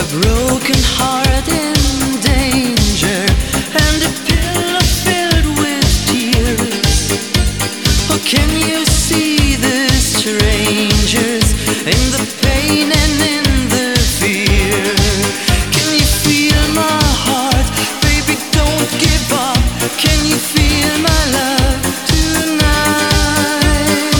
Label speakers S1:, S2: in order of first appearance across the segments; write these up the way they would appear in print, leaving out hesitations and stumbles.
S1: broken heart in danger, and a pillow filled with tears. Oh, can you see the strangers in the pain and in the fear? Can you feel my heart? Baby, don't give up. Can you feel my love tonight?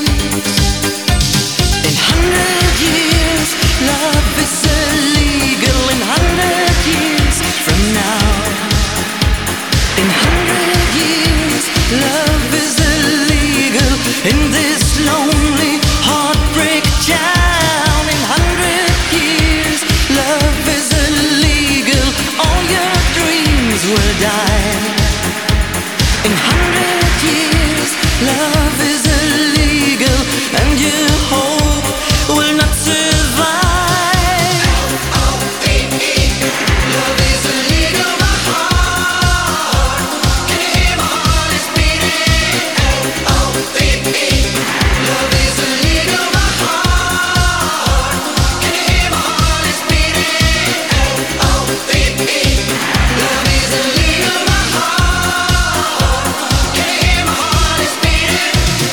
S1: In 100 years, love is illegal. In 100 years from now, in 100 years, love is illegal in this lonely heartbreak town. In 100 years, love is illegal. All your dreams will die. In 100 years, love is illegal, and your hope will not survive. L-O-V-E, love is illegal, my heart. Can you hear my heart is beating? L-O-V-E, love is illegal, my heart. Can you hear my heart is beating? L-O-V-E, love is illegal, my heart. Can you hear my heart is beating?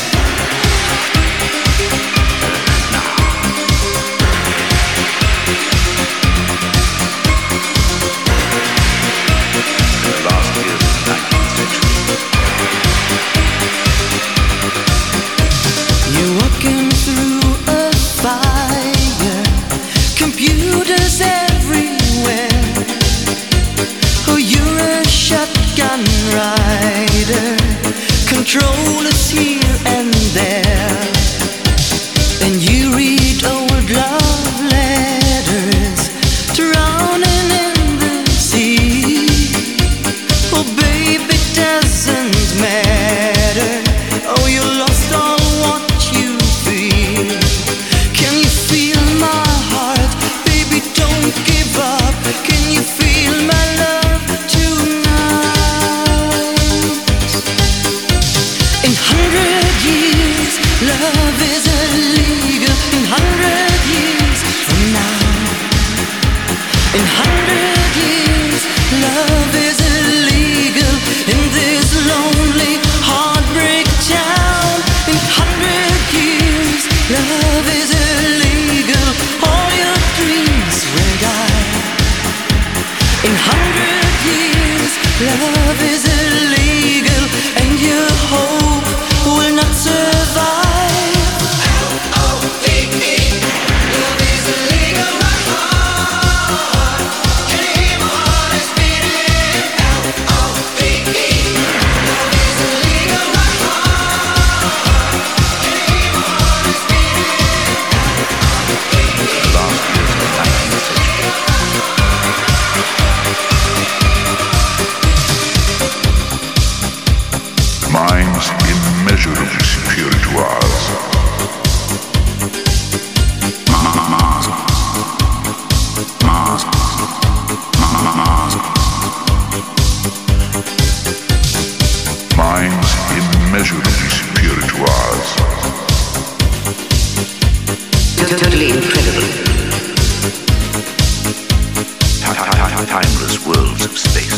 S2: Last years of the 19th century.
S1: You're walking through a fire, computers everywhere. Oh, you're a shotgun rider, controllers here and there. And you read old love letters, drowning in the sea. Oh, baby, it doesn't matter. Oh, you lost all what you feel. Can you feel my heart? Baby, don't give up. Can you feel my love tonight? In 100 years, love is illegal. In 100 years from now, in 100 years, love is illegal in this lonely heartbreak town. In 100 years, love is illegal. All your dreams will die. In 100 years, love is illegal, and your hope will not survive. L-O-V-E, love is illegal, my heart. Can you hear my heart is beating? L-O-V-E, love is illegal, my heart. Can you hear my heart is beating?
S2: Last years of the 19th century. Minds immeasurably superior to ours. Mars. Mars. Mars. Minds immeasurably superior to ours.
S3: Totally incredible.
S2: Timeless worlds of space.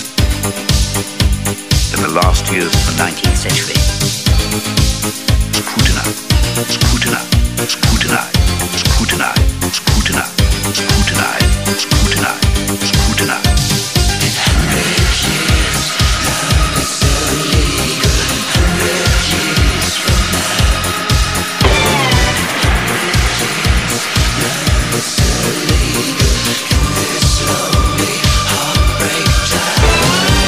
S2: In the last years of the 19th century. Scrutinize, scrutinize, scrutinize, scrutinize, scrutinize, scrutinize, scrutinize, scrutinize. In 100 years, love is illegal. In 100 years from now. Love is illegal in this lonely heartbreak town.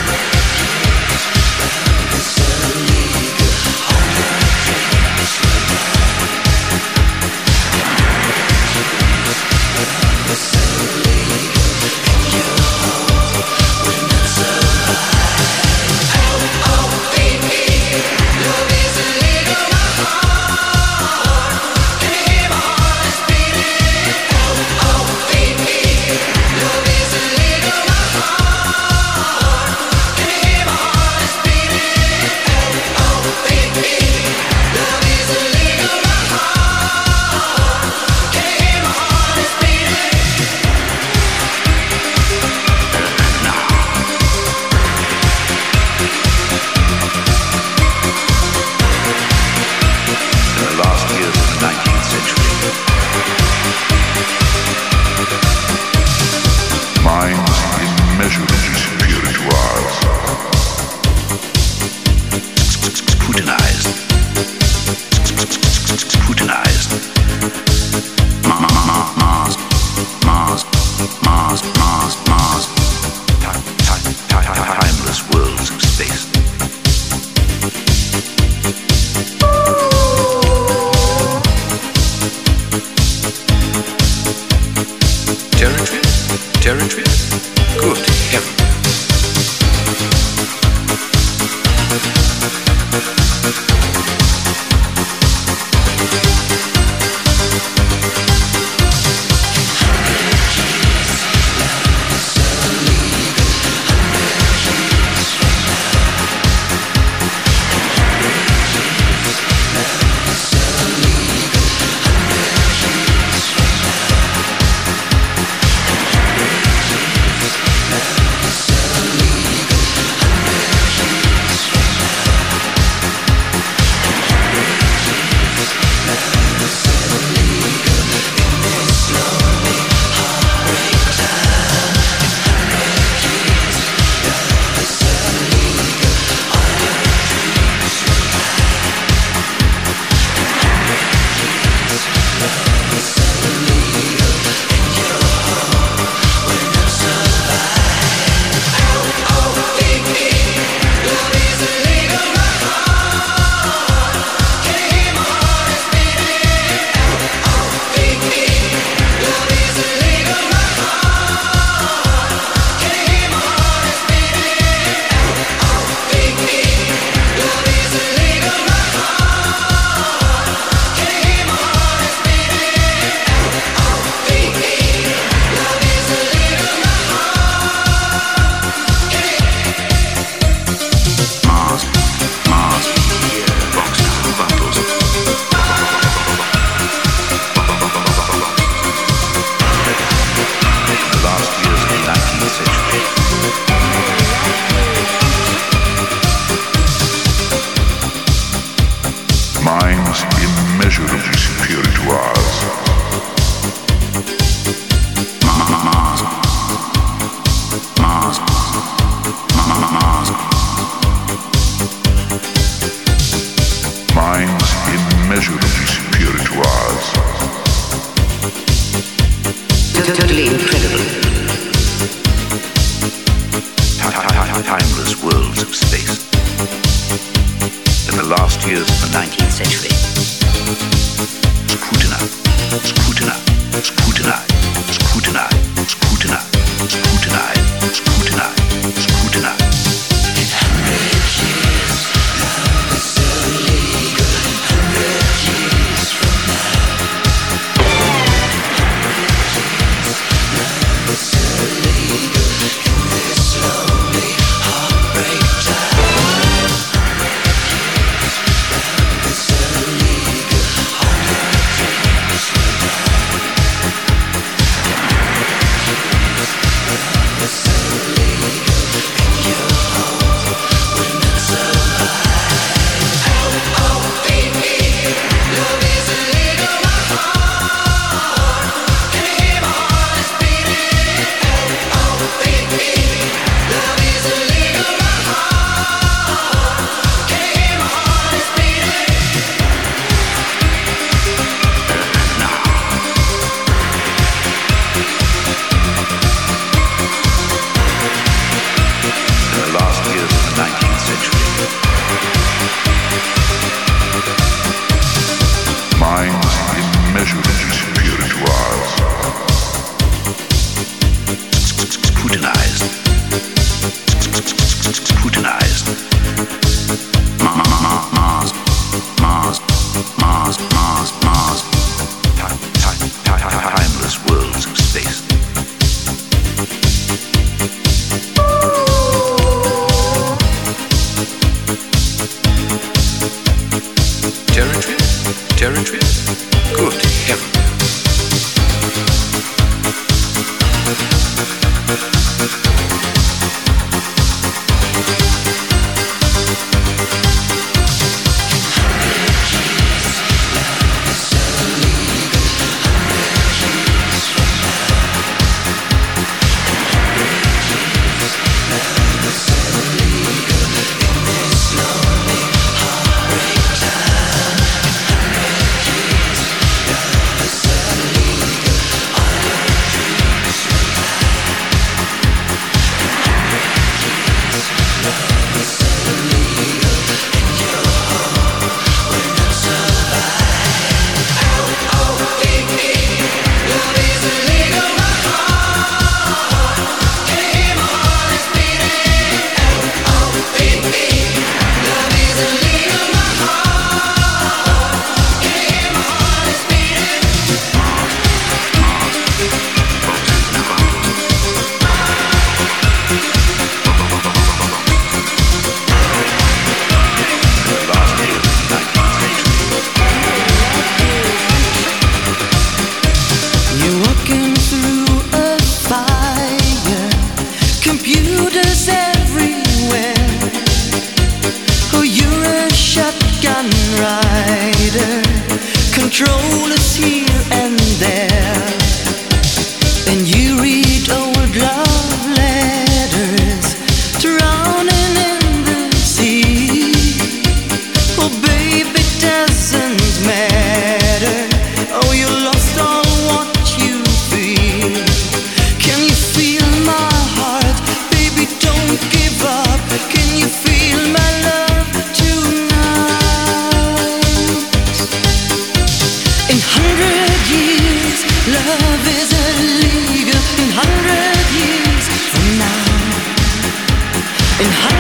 S2: Love is illegal. All your dreams will die. Love is
S3: Totally incredible.
S2: Timeless worlds of space. In the last years of the 19th century, scrutinize, scrutinize, scrutinize, scrutinize, scrutinize, scrutinize, scrutinize, scrutinize. In 100 years, love is illegal. 100 years from now. 100 years, love is illegal. In this lonely heartbreak time. 100 years, love is illegal. 100 years from now. 100 years, love is illegal. In your home will not survive. Oh, baby, love is illegal. My heart, can you hear my heart is beating? Oh, baby, love is illegal. My heart, can you hear my heart is beating? In the last years of the 19th century, minds immeasurably superior to ours, scrutinized, scrutinized. Mars, Mars, Mars, Mars, Mars. Timeless worlds of space. Territory? Territory? Good heaven.
S1: You're walking through a fire, computers everywhere. Oh, you're a shotgun rider, controllers here and there. And you read old love letters, drowning in the sea. Oh, baby, it doesn't matter. Oh, you lost all what you feel. Can you feel my heart? Baby, don't give up. Can you feel my love tonight? In 100 years, love is illegal. In 100 years from now. In 100